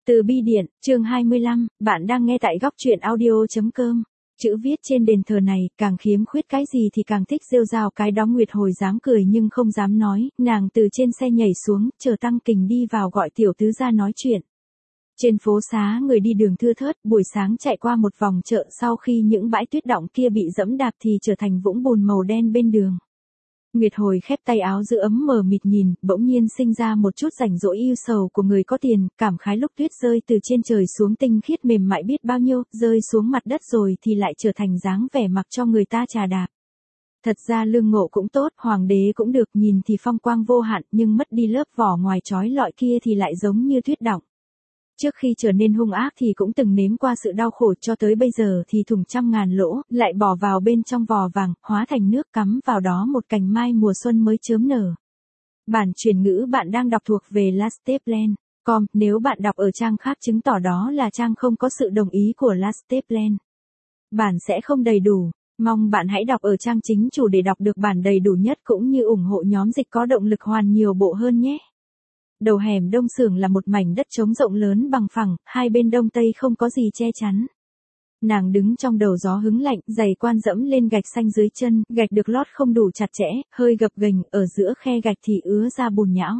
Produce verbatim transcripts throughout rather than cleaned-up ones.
Từ bi điện, chương hai mươi lăm, bạn đang nghe tại góc truyện audio chấm com. Chữ viết trên đền thờ này, càng khiếm khuyết cái gì thì càng thích rêu rao cái đó. Nguyệt Hồi dám cười nhưng không dám nói, nàng từ trên xe nhảy xuống, chờ Tăng Kình đi vào gọi tiểu tứ ra nói chuyện. Trên phố xá người đi đường thưa thớt, buổi sáng chạy qua một vòng chợ sau khi những bãi tuyết đọng kia bị dẫm đạp thì trở thành vũng bùn màu đen bên đường. Nguyệt Hồi khép tay áo giữ ấm mờ mịt nhìn, bỗng nhiên sinh ra một chút rảnh rỗi yêu sầu của người có tiền, cảm khái lúc tuyết rơi từ trên trời xuống tinh khiết mềm mại biết bao nhiêu, rơi xuống mặt đất rồi thì lại trở thành dáng vẻ mặc cho người ta trà đạp. Thật ra lương ngộ cũng tốt, hoàng đế cũng được, nhìn thì phong quang vô hạn, nhưng mất đi lớp vỏ ngoài trói lọi kia thì lại giống như tuyết đọng. Trước khi trở nên hung ác thì cũng từng nếm qua sự đau khổ, cho tới bây giờ thì thủng trăm ngàn lỗ, lại bỏ vào bên trong vò vàng, hóa thành nước, cắm vào đó một cành mai mùa xuân mới chớm nở. Bản truyền ngữ bạn đang đọc thuộc về lasteplan chấm com, nếu bạn đọc ở trang khác chứng tỏ đó là trang không có sự đồng ý của Lasteplan. Bản sẽ không đầy đủ, mong bạn hãy đọc ở trang chính chủ để đọc được bản đầy đủ nhất cũng như ủng hộ nhóm dịch có động lực hoàn nhiều bộ hơn nhé. Đầu hẻm Đông Xưởng là một mảnh đất trống rộng lớn bằng phẳng, hai bên đông tây không có gì che chắn. Nàng đứng trong đầu gió hứng lạnh, giày quan dẫm lên gạch xanh dưới chân, gạch được lót không đủ chặt chẽ, hơi gập ghềnh, ở giữa khe gạch thì ứa ra bùn nhão.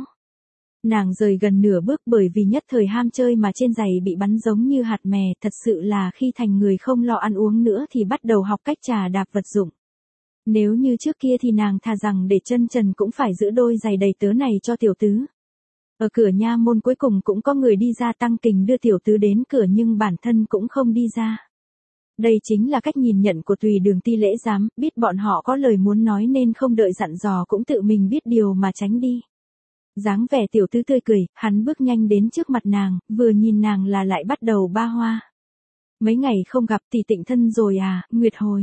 Nàng rời gần nửa bước bởi vì nhất thời ham chơi mà trên giày bị bắn giống như hạt mè, thật sự là khi thành người không lo ăn uống nữa thì bắt đầu học cách trà đạp vật dụng. Nếu như trước kia thì nàng thà rằng để chân trần cũng phải giữ đôi giày đầy tớ này cho tiểu tứ. Ở cửa nha môn cuối cùng cũng có người đi ra, Tăng Kình đưa tiểu tứ đến cửa nhưng bản thân cũng không đi ra. Đây chính là cách nhìn nhận của Tùy Đường Ti Lễ Giám, biết bọn họ có lời muốn nói nên không đợi dặn dò cũng tự mình biết điều mà tránh đi. Dáng vẻ tiểu tứ tươi cười, hắn bước nhanh đến trước mặt nàng, vừa nhìn nàng là lại bắt đầu ba hoa. Mấy ngày không gặp tỷ tịnh thân rồi à, Nguyệt Hồi.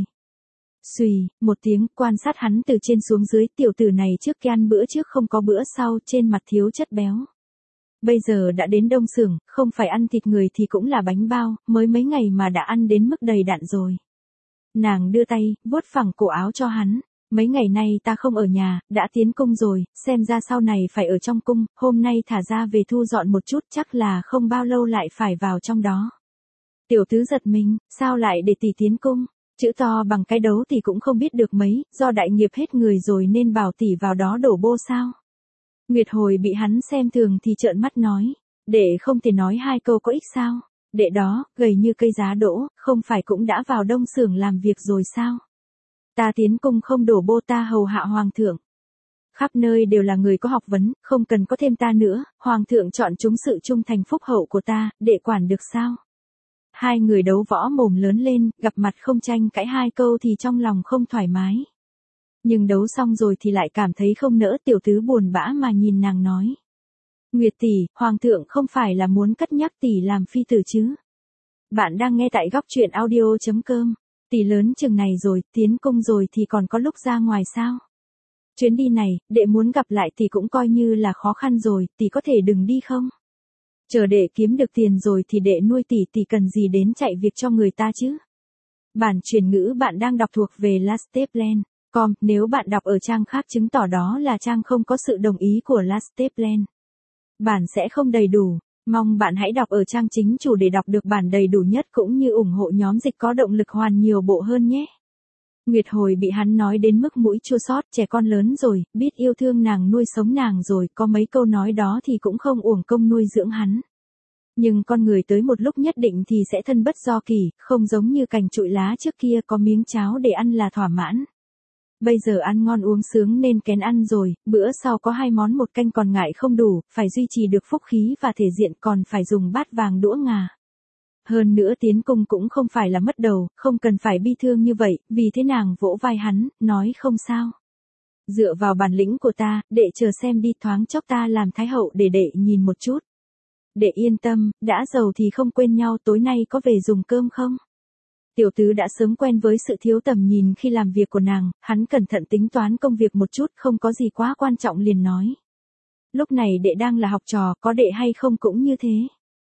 Xùy, một tiếng, quan sát hắn từ trên xuống dưới, tiểu tử này trước kia ăn bữa trước không có bữa sau, trên mặt thiếu chất béo. Bây giờ đã đến Đông Xưởng, không phải ăn thịt người thì cũng là bánh bao, mới mấy ngày mà đã ăn đến mức đầy đặn rồi. Nàng đưa tay, vuốt phẳng cổ áo cho hắn. Mấy ngày nay ta không ở nhà, đã tiến cung rồi, xem ra sau này phải ở trong cung, hôm nay thả ra về thu dọn một chút, chắc là không bao lâu lại phải vào trong đó. Tiểu tứ giật mình, sao lại để tỷ tiến cung? Chữ to bằng cái đấu thì cũng không biết được mấy, do đại nghiệp hết người rồi nên bảo tỷ vào đó đổ bô sao? Nguyệt Hồi bị hắn xem thường thì trợn mắt nói, đệ không thể nói hai câu có ích sao? Đệ đó, gầy như cây giá đỗ, không phải cũng đã vào Đông Xưởng làm việc rồi sao? Ta tiến cung không đổ bô, ta hầu hạ hoàng thượng. Khắp nơi đều là người có học vấn, không cần có thêm ta nữa, hoàng thượng chọn chúng sự trung thành phúc hậu của ta, đệ quản được sao? Hai người đấu võ mồm lớn lên, gặp mặt không tranh cãi hai câu thì trong lòng không thoải mái. Nhưng đấu xong rồi thì lại cảm thấy không nỡ, tiểu tứ buồn bã mà nhìn nàng nói. Nguyệt tỷ, hoàng thượng không phải là muốn cất nhắc tỷ làm phi tử chứ? Bạn đang nghe tại góc truyện audio chấm com. Tỷ lớn chừng này rồi, tiến cung rồi thì còn có lúc ra ngoài sao? Chuyến đi này, đệ muốn gặp lại tỷ cũng coi như là khó khăn rồi, tỷ có thể đừng đi không? Chờ đệ kiếm được tiền rồi thì đệ nuôi tỷ, tỷ cần gì đến chạy việc cho người ta chứ? Bản truyền ngữ bạn đang đọc thuộc về Lasteplan chấm com, nếu bạn đọc ở trang khác chứng tỏ đó là trang không có sự đồng ý của Lasteplan. Bản sẽ không đầy đủ. Mong bạn hãy đọc ở trang chính chủ để đọc được bản đầy đủ nhất cũng như ủng hộ nhóm dịch có động lực hoàn nhiều bộ hơn nhé. Nguyệt Hồi bị hắn nói đến mức mũi chua xót, trẻ con lớn rồi, biết yêu thương nàng nuôi sống nàng rồi, có mấy câu nói đó thì cũng không uổng công nuôi dưỡng hắn. Nhưng con người tới một lúc nhất định thì sẽ thân bất do kỷ, không giống như cành trụi lá trước kia có miếng cháo để ăn là thỏa mãn. Bây giờ ăn ngon uống sướng nên kén ăn rồi, bữa sau có hai món một canh còn ngại không đủ, phải duy trì được phúc khí và thể diện còn phải dùng bát vàng đũa ngà. Hơn nữa tiến cung cũng không phải là mất đầu, không cần phải bi thương như vậy, vì thế nàng vỗ vai hắn, nói không sao. Dựa vào bản lĩnh của ta, đệ chờ xem đi, thoáng chốc ta làm thái hậu để đệ nhìn một chút. Đệ yên tâm, đã giàu thì không quên nhau, tối nay có về dùng cơm không? Tiểu tứ đã sớm quen với sự thiếu tầm nhìn khi làm việc của nàng, hắn cẩn thận tính toán công việc một chút, không có gì quá quan trọng liền nói. Lúc này đệ đang là học trò, có đệ hay không cũng như thế.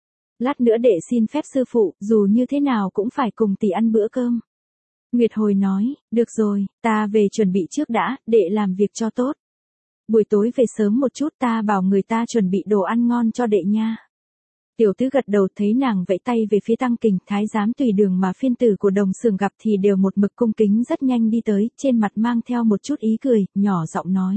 Lát nữa đệ xin phép sư phụ, dù như thế nào cũng phải cùng tỷ ăn bữa cơm. Nguyệt Hồi nói, được rồi, ta về chuẩn bị trước đã, đệ làm việc cho tốt. Buổi tối về sớm một chút, ta bảo người ta chuẩn bị đồ ăn ngon cho đệ nha. Tiểu tứ gật đầu, thấy nàng vẫy tay về phía Tăng Kình, thái giám tùy đường mà phiên tử của đồng xưởng gặp thì đều một mực cung kính rất nhanh đi tới, trên mặt mang theo một chút ý cười, nhỏ giọng nói.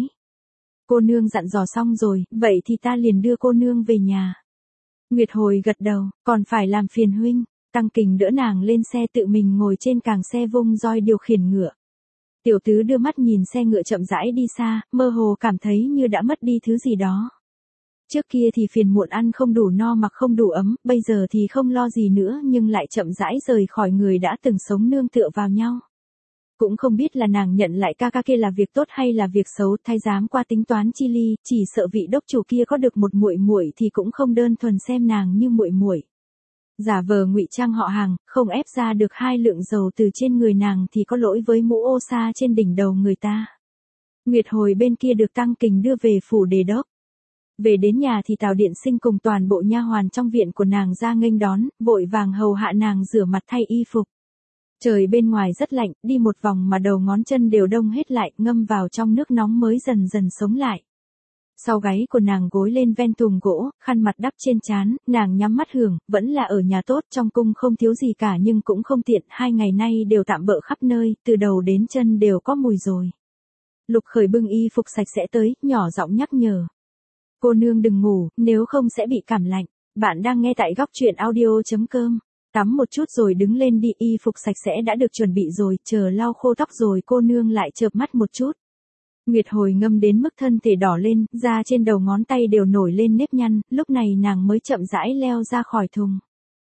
Cô nương dặn dò xong rồi, vậy thì ta liền đưa cô nương về nhà. Nguyệt Hồi gật đầu, còn phải làm phiền huynh. Tăng Kình đỡ nàng lên xe, tự mình ngồi trên càng xe vung roi điều khiển ngựa. Tiểu tứ đưa mắt nhìn xe ngựa chậm rãi đi xa, mơ hồ cảm thấy như đã mất đi thứ gì đó. Trước kia thì phiền muộn ăn không đủ no mặc không đủ ấm, bây giờ thì không lo gì nữa nhưng lại chậm rãi rời khỏi người đã từng sống nương tựa vào nhau. Cũng không biết là nàng nhận lại ca ca kia là việc tốt hay là việc xấu, thái giám qua tính toán chi ly, chỉ sợ vị đốc chủ kia có được một muội muội thì cũng không đơn thuần xem nàng như muội muội. Giả vờ ngụy trang họ hàng, không ép ra được hai lượng dầu từ trên người nàng thì có lỗi với mũ ô sa trên đỉnh đầu người ta. Nguyệt Hồi bên kia được Tăng Kình đưa về phủ đề đốc. Về đến nhà thì Tào Điện Sinh cùng toàn bộ nha hoàn trong viện của nàng ra nghênh đón, vội vàng hầu hạ nàng rửa mặt thay y phục. Trời bên ngoài rất lạnh, đi một vòng mà đầu ngón chân đều đông hết lại, ngâm vào trong nước nóng mới dần dần sống lại. Sau gáy của nàng gối lên ven thùng gỗ, khăn mặt đắp trên trán, nàng nhắm mắt hưởng, vẫn là ở nhà tốt, trong cung không thiếu gì cả nhưng cũng không tiện, hai ngày nay đều tạm bợ khắp nơi, từ đầu đến chân đều có mùi rồi. Lục Khởi bưng y phục sạch sẽ tới, nhỏ giọng nhắc nhở. Cô nương đừng ngủ, nếu không sẽ bị cảm lạnh. Bạn đang nghe tại góc truyện audio chấm com. Tắm một chút rồi đứng lên đi, y phục sạch sẽ đã được chuẩn bị rồi, chờ lau khô tóc rồi cô nương lại chợp mắt một chút. Nguyệt Hồi ngâm đến mức thân thể đỏ lên, da trên đầu ngón tay đều nổi lên nếp nhăn, lúc này nàng mới chậm rãi leo ra khỏi thùng.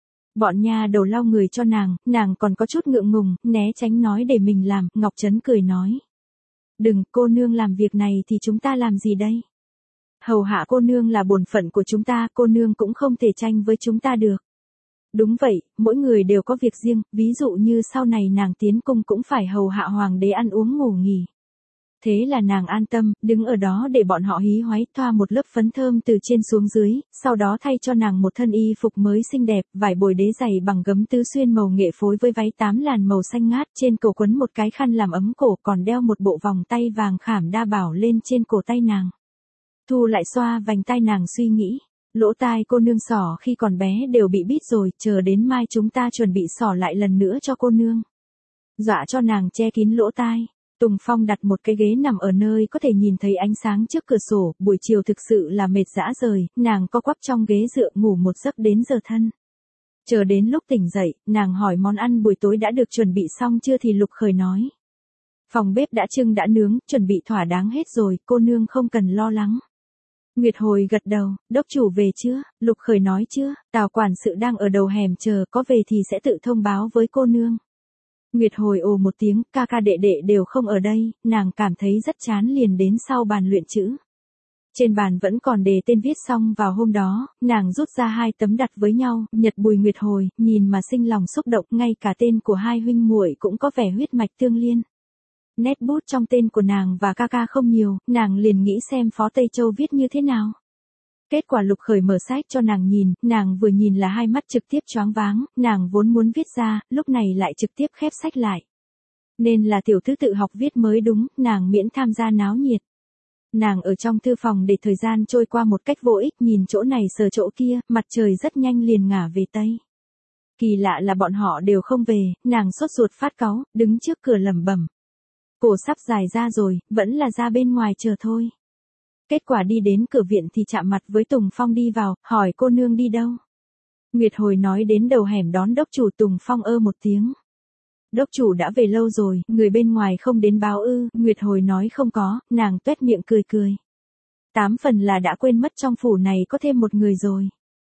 Bọn nha đầu lau người cho nàng, nàng còn có chút ngượng ngùng, né tránh nói để mình làm, Ngọc Trấn cười nói. Đừng, cô nương làm việc này thì chúng ta làm gì đây? Hầu hạ cô nương là bổn phận của chúng ta, cô nương cũng không thể tranh với chúng ta được. Đúng vậy, mỗi người đều có việc riêng, ví dụ như sau này nàng tiến cung cũng phải hầu hạ hoàng đế ăn uống ngủ nghỉ. Thế là nàng an tâm, đứng ở đó để bọn họ hí hoáy thoa một lớp phấn thơm từ trên xuống dưới, sau đó thay cho nàng một thân y phục mới xinh đẹp, vải bồi đế dày bằng gấm tứ xuyên màu nghệ phối với váy tám làn màu xanh ngát, trên cổ quấn một cái khăn làm ấm cổ, còn đeo một bộ vòng tay vàng khảm đa bảo lên trên cổ tay nàng. Thu lại xoa vành tai nàng suy nghĩ, lỗ tai cô nương sỏ khi còn bé đều bị bít rồi, chờ đến mai chúng ta chuẩn bị sỏ lại lần nữa cho cô nương. Dọa cho nàng che kín lỗ tai. Tùng Phong đặt một cái ghế nằm ở nơi có thể nhìn thấy ánh sáng trước cửa sổ, buổi chiều thực sự là mệt dã rời, nàng co quắp trong ghế dựa ngủ một giấc đến giờ thân. Chờ đến lúc tỉnh dậy, nàng hỏi món ăn buổi tối đã được chuẩn bị xong chưa thì Lục Khởi nói. Phòng bếp đã trưng đã nướng, chuẩn bị thỏa đáng hết rồi, cô nương không cần lo lắng. Nguyệt Hồi gật đầu, đốc chủ về chưa? Lục Khởi nói chưa, Tào quản sự đang ở đầu hẻm chờ, có về thì sẽ tự thông báo với cô nương. Nguyệt Hồi ồ một tiếng, ca ca đệ đệ đều không ở đây, nàng cảm thấy rất chán liền đến sau bàn luyện chữ. Trên bàn vẫn còn đề tên viết xong vào hôm đó, nàng rút ra hai tấm đặt với nhau, Nhật Bùi Nguyệt Hồi, nhìn mà sinh lòng xúc động, ngay cả tên của hai huynh muội cũng có vẻ huyết mạch tương liên. Nét bút trong tên của nàng và ca ca không nhiều, nàng liền nghĩ xem Phó Tây Châu viết như thế nào. Kết quả Lục Khởi mở sách cho nàng nhìn, nàng vừa nhìn là hai mắt trực tiếp choáng váng, nàng vốn muốn viết ra, lúc này lại trực tiếp khép sách lại. Nên là tiểu thư tự học viết mới đúng, nàng miễn tham gia náo nhiệt. Nàng ở trong thư phòng để thời gian trôi qua một cách vô ích, nhìn chỗ này sờ chỗ kia, mặt trời rất nhanh liền ngả về Tây. Kỳ lạ là bọn họ đều không về, nàng sốt ruột phát cáu, đứng trước cửa lẩm bẩm. Cổ sắp dài ra rồi, vẫn là ra bên ngoài chờ thôi. Kết quả đi đến cửa viện thì chạm mặt với Tùng Phong đi vào, hỏi cô nương đi đâu. Nguyệt Hồi nói đến đầu hẻm đón đốc chủ. Tùng Phong ơ một tiếng. Đốc chủ đã về lâu rồi, người bên ngoài không đến báo ư, Nguyệt Hồi nói không có, nàng tuét miệng cười cười. Tám phần là đã quên mất trong phủ này có thêm một người rồi.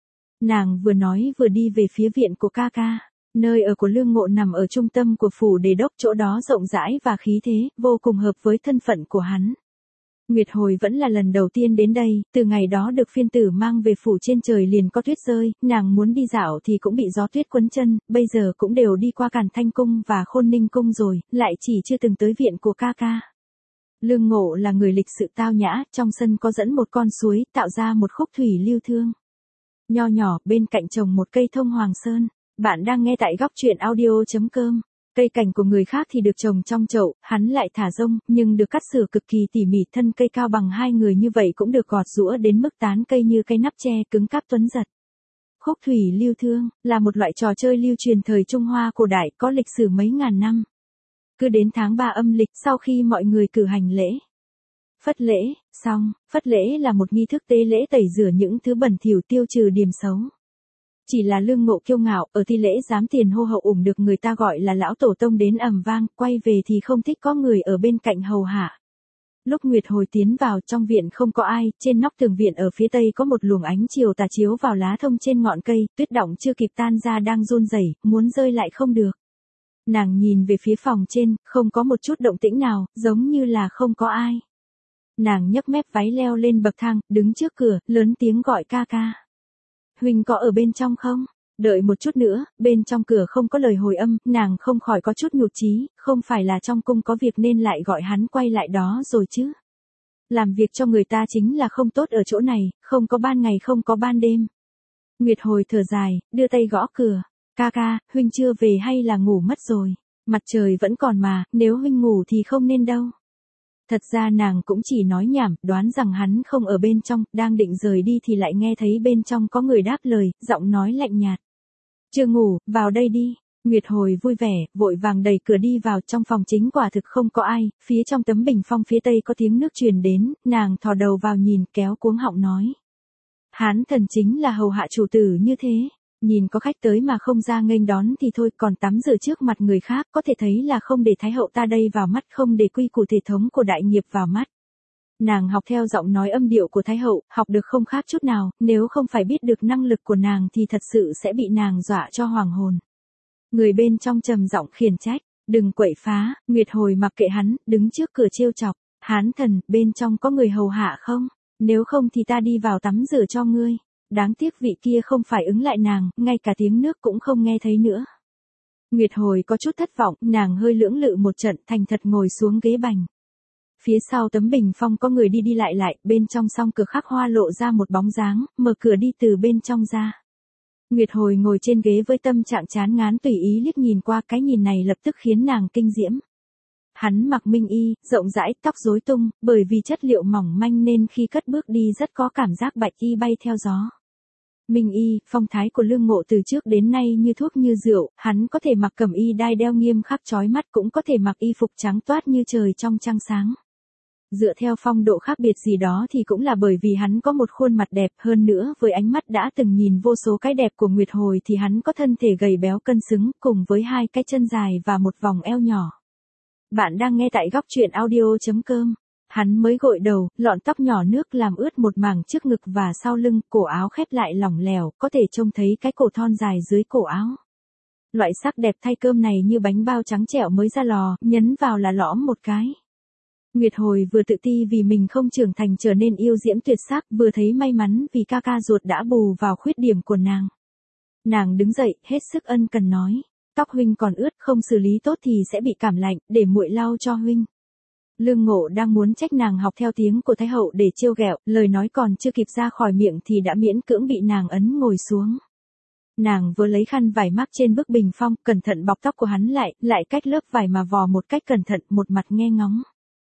Nàng vừa nói vừa đi về phía viện của ca ca. Nơi ở của Lương Ngộ nằm ở trung tâm của phủ đề đốc, chỗ đó rộng rãi và khí thế, vô cùng hợp với thân phận của hắn. Nguyệt Hồi vẫn là lần đầu tiên đến đây, từ ngày đó được phiên tử mang về phủ trên trời liền có tuyết rơi, nàng muốn đi dạo thì cũng bị gió tuyết quấn chân, bây giờ cũng đều đi qua Càn Thanh Cung và Khôn Ninh Cung rồi, lại chỉ chưa từng tới viện của ca ca. Lương Ngộ là người lịch sự tao nhã, trong sân có dẫn một con suối, tạo ra một khúc thủy lưu thương. Nho nhỏ, bên cạnh trồng một cây thông hoàng sơn. Bạn đang nghe tại góc truyện audio chấm com. Cây cảnh của người khác thì được trồng trong chậu, hắn lại thả rông, nhưng được cắt sửa cực kỳ tỉ mỉ, thân cây cao bằng hai người như vậy cũng được gọt giũa đến mức tán cây như cây nắp tre cứng cáp tuấn giật. Khúc thủy lưu thương, là một loại trò chơi lưu truyền thời Trung Hoa cổ đại có lịch sử mấy ngàn năm. Cứ đến tháng ba âm lịch sau khi mọi người cử hành lễ. Phất lễ, xong, phất lễ là một nghi thức tế lễ tẩy rửa những thứ bẩn thỉu tiêu trừ điềm xấu. Chỉ là Lương Ngộ kiêu ngạo, ở thi lễ dám tiền hô hậu ủng được người ta gọi là lão tổ tông đến ầm vang, quay về thì không thích có người ở bên cạnh hầu hạ. Lúc Nguyệt Hồi tiến vào trong viện không có ai, trên nóc tường viện ở phía tây có một luồng ánh chiều tà chiếu vào lá thông trên ngọn cây, tuyết động chưa kịp tan ra đang run rẩy, muốn rơi lại không được. Nàng nhìn về phía phòng trên, không có một chút động tĩnh nào, giống như là không có ai. Nàng nhấc mép váy leo lên bậc thang, đứng trước cửa, lớn tiếng gọi ca ca. Huynh có ở bên trong không? Đợi một chút nữa, bên trong cửa không có lời hồi âm, nàng không khỏi có chút nhụt chí, không phải là trong cung có việc nên lại gọi hắn quay lại đó rồi chứ. Làm việc cho người ta chính là không tốt ở chỗ này, không có ban ngày không có ban đêm. Nguyệt Hồi thở dài, đưa tay gõ cửa. Ca ca, huynh chưa về hay là ngủ mất rồi? Mặt trời vẫn còn mà, nếu huynh ngủ thì không nên đâu. Thật ra nàng cũng chỉ nói nhảm, đoán rằng hắn không ở bên trong, đang định rời đi thì lại nghe thấy bên trong có người đáp lời, giọng nói lạnh nhạt. Chưa ngủ, vào đây đi. Nguyệt Hồi vui vẻ, vội vàng đẩy cửa đi vào, trong phòng chính quả thực không có ai, phía trong tấm bình phong phía tây có tiếng nước truyền đến, nàng thò đầu vào nhìn, kéo cuống họng nói. Hán thần chính là hầu hạ chủ tử như thế. Nhìn có khách tới mà không ra nghênh đón thì thôi, còn tắm rửa trước mặt người khác có thể thấy là không để thái hậu ta đây vào mắt, không để quy củ thể thống của đại nghiệp vào mắt. Nàng học theo giọng nói âm điệu của thái hậu, học được không khác chút nào, nếu không phải biết được năng lực của nàng thì thật sự sẽ bị nàng dọa cho hoàng hồn. Người bên trong trầm giọng khiển trách, đừng quậy phá. Nguyệt Hồi mặc kệ hắn, đứng trước cửa trêu chọc, hán thần, bên trong có người hầu hạ không? Nếu không thì ta đi vào tắm rửa cho ngươi. Đáng tiếc vị kia không phải ứng lại nàng, ngay cả tiếng nước cũng không nghe thấy nữa. Nguyệt Hồi có chút thất vọng, nàng hơi lưỡng lự một trận, thành thật ngồi xuống ghế bành. Phía sau tấm bình phong có người đi đi lại lại, bên trong song cửa khắc hoa lộ ra một bóng dáng, mở cửa đi từ bên trong ra. Nguyệt Hồi ngồi trên ghế với tâm trạng chán ngán tùy ý liếc nhìn qua, cái nhìn này lập tức khiến nàng kinh diễm. Hắn mặc minh y, rộng rãi, tóc rối tung, bởi vì chất liệu mỏng manh nên khi cất bước đi rất có cảm giác bạch y bay theo gió. Minh y, phong thái của Lương Ngộ từ trước đến nay như thuốc như rượu, hắn có thể mặc cẩm y đai đeo nghiêm khắc chói mắt, cũng có thể mặc y phục trắng toát như trời trong trăng sáng. Dựa theo phong độ khác biệt gì đó thì cũng là bởi vì hắn có một khuôn mặt đẹp, hơn nữa với ánh mắt đã từng nhìn vô số cái đẹp của Nguyệt Hồi thì hắn có thân thể gầy béo cân xứng, cùng với hai cái chân dài và một vòng eo nhỏ. Bạn đang nghe tại góc truyện audio chấm com. Hắn mới gội đầu, lọn tóc nhỏ nước làm ướt một mảng trước ngực và sau lưng, cổ áo khép lại lỏng lẻo, có thể trông thấy cái cổ thon dài dưới cổ áo. Loại sắc đẹp thay cơm này như bánh bao trắng trẻo mới ra lò, nhấn vào là lõm một cái. Nguyệt Hồi vừa tự ti vì mình không trưởng thành trở nên yêu diễm tuyệt sắc, vừa thấy may mắn vì ca ca ruột đã bù vào khuyết điểm của nàng. Nàng đứng dậy, hết sức ân cần nói. Tóc huynh còn ướt, không xử lý tốt thì sẽ bị cảm lạnh, để muội lau cho huynh. Lương Ngộ đang muốn trách nàng học theo tiếng của thái hậu để trêu ghẹo, lời nói còn chưa kịp ra khỏi miệng thì đã miễn cưỡng bị nàng ấn ngồi xuống. Nàng vừa lấy khăn vải mắc trên bức bình phong, cẩn thận bọc tóc của hắn lại, lại cách lớp vải mà vò một cách cẩn thận, một mặt nghe ngóng.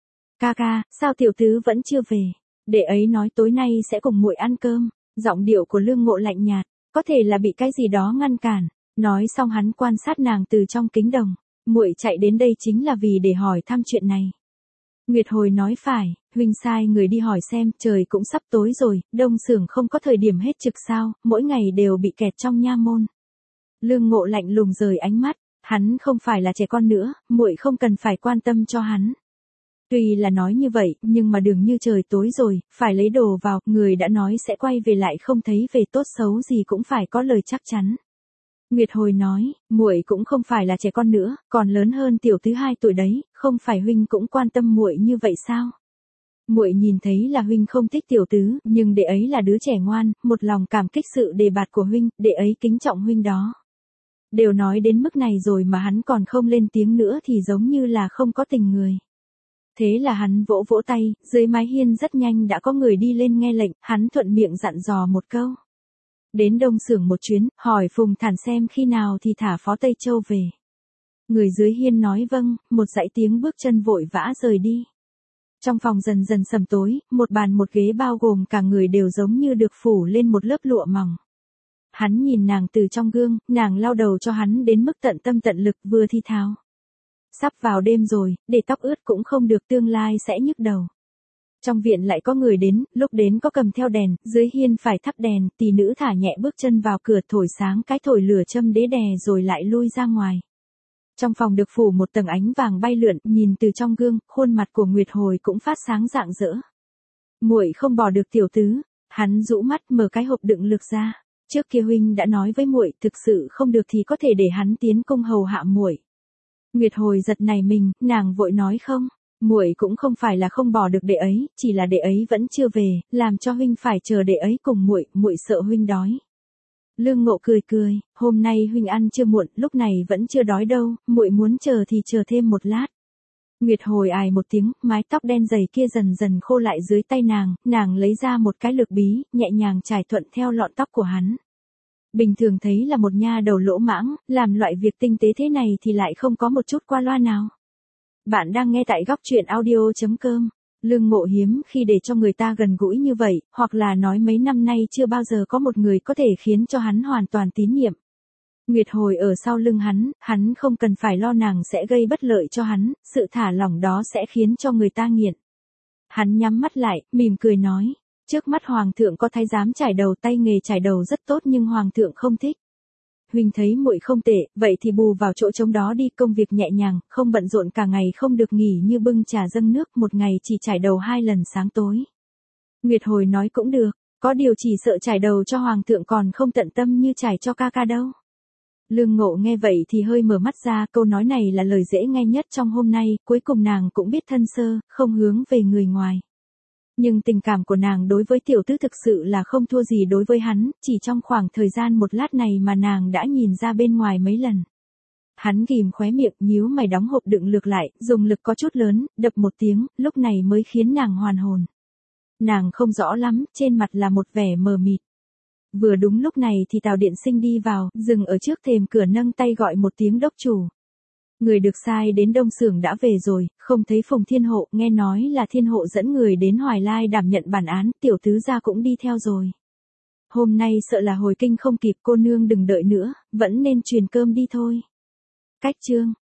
Ca ca, sao tiểu tứ vẫn chưa về? Đệ ấy nói tối nay sẽ cùng muội ăn cơm. Giọng điệu của Lương Ngộ lạnh nhạt, có thể là bị cái gì đó ngăn cản. Nói xong hắn quan sát nàng từ trong kính đồng. Muội chạy đến đây chính là vì để hỏi thăm chuyện này. Nguyệt Hồi nói phải, huynh sai người đi hỏi xem, trời cũng sắp tối rồi, Đông Xưởng không có thời điểm hết trực sao, mỗi ngày đều bị kẹt trong nha môn. Lương Ngộ lạnh lùng rời ánh mắt, hắn không phải là trẻ con nữa, muội không cần phải quan tâm cho hắn. Tuy là nói như vậy, nhưng mà đường như trời tối rồi, phải lấy đồ vào, người đã nói sẽ quay về lại không thấy về, tốt xấu gì cũng phải có lời chắc chắn. Nguyệt Hồi nói, muội cũng không phải là trẻ con nữa, còn lớn hơn tiểu tứ hai tuổi đấy, không phải huynh cũng quan tâm muội như vậy sao? Muội nhìn thấy là huynh không thích tiểu tứ, nhưng đệ ấy là đứa trẻ ngoan, một lòng cảm kích sự đề bạt của huynh, đệ ấy kính trọng huynh đó. Đều nói đến mức này rồi mà hắn còn không lên tiếng nữa thì giống như là không có tình người. Thế là hắn vỗ vỗ tay, dưới mái hiên rất nhanh đã có người đi lên nghe lệnh, hắn thuận miệng dặn dò một câu. Đến Đông Xưởng một chuyến, hỏi Phùng Thản xem khi nào thì thả Phó Tây Châu về. Người dưới hiên nói vâng, một dãy tiếng bước chân vội vã rời đi. Trong phòng dần dần sầm tối, một bàn một ghế bao gồm cả người đều giống như được phủ lên một lớp lụa mỏng. Hắn nhìn nàng từ trong gương, nàng lau đầu cho hắn đến mức tận tâm tận lực vừa thi tháo. Sắp vào đêm rồi, để tóc ướt cũng không được, tương lai sẽ nhức đầu. Trong viện lại có người đến, lúc đến có cầm theo đèn, dưới hiên phải thắp đèn, tỷ nữ thả nhẹ bước chân vào cửa thổi sáng cái thổi lửa châm đế đè rồi lại lui ra ngoài. Trong phòng được phủ một tầng ánh vàng bay lượn, nhìn từ trong gương, khuôn mặt của Nguyệt Hồi cũng phát sáng rạng rỡ. Muội không bỏ được tiểu tứ, hắn rũ mắt mở cái hộp đựng lược ra. Trước kia huynh đã nói với muội, thực sự không được thì có thể để hắn tiến cung hầu hạ muội. Nguyệt Hồi giật nảy mình, nàng vội nói không, muội cũng không phải là không bỏ được đệ ấy, chỉ là đệ ấy vẫn chưa về, làm cho huynh phải chờ đệ ấy cùng muội, muội sợ huynh đói. Lương Ngộ cười cười, hôm nay huynh ăn chưa muộn, lúc này vẫn chưa đói đâu, muội muốn chờ thì chờ thêm một lát. Nguyệt Hồi ài một tiếng, mái tóc đen dày kia dần dần khô lại dưới tay nàng, nàng lấy ra một cái lược bí, nhẹ nhàng trải thuận theo lọn tóc của hắn. Bình thường thấy là một nha đầu lỗ mãng, làm loại việc tinh tế thế này thì lại không có một chút qua loa nào. Bạn đang nghe tại góc truyện audio chấm com. Lương Ngộ hiếm khi để cho người ta gần gũi như vậy, hoặc là nói mấy năm nay chưa bao giờ có một người có thể khiến cho hắn hoàn toàn tín nhiệm. Nguyệt Hồi ở sau lưng hắn, hắn không cần phải lo nàng sẽ gây bất lợi cho hắn, sự thả lỏng đó sẽ khiến cho người ta nghiện. Hắn nhắm mắt lại, mỉm cười nói, trước mắt hoàng thượng có thái giám chải đầu, tay nghề chải đầu rất tốt nhưng hoàng thượng không thích. Huynh thấy muội không tệ, vậy thì bù vào chỗ trống đó đi, công việc nhẹ nhàng, không bận rộn cả ngày, không được nghỉ như bưng trà dâng nước, một ngày chỉ chải đầu hai lần sáng tối. Nguyệt Hồi nói cũng được, có điều chỉ sợ chải đầu cho hoàng thượng còn không tận tâm như chải cho ca ca đâu. Lương Ngộ nghe vậy thì hơi mở mắt ra, câu nói này là lời dễ nghe nhất trong hôm nay, cuối cùng nàng cũng biết thân sơ, không hướng về người ngoài. Nhưng tình cảm của nàng đối với tiểu tứ thực sự là không thua gì đối với hắn, chỉ trong khoảng thời gian một lát này mà nàng đã nhìn ra bên ngoài mấy lần. Hắn ghim khóe miệng, nhíu mày đóng hộp đựng lược lại, dùng lực có chút lớn, đập một tiếng, lúc này mới khiến nàng hoàn hồn. Nàng không rõ lắm, trên mặt là một vẻ mờ mịt. Vừa đúng lúc này thì Tào Điện Sinh đi vào, dừng ở trước thềm cửa nâng tay gọi một tiếng đốc chủ. Người được sai đến Đông Xưởng đã về rồi, không thấy Phùng Thiên Hộ, nghe nói là Thiên Hộ dẫn người đến Hoài Lai đảm nhận bản án, tiểu tứ gia cũng đi theo rồi. Hôm nay sợ là hồi kinh không kịp, cô nương đừng đợi nữa, vẫn nên truyền cơm đi thôi. Cách chương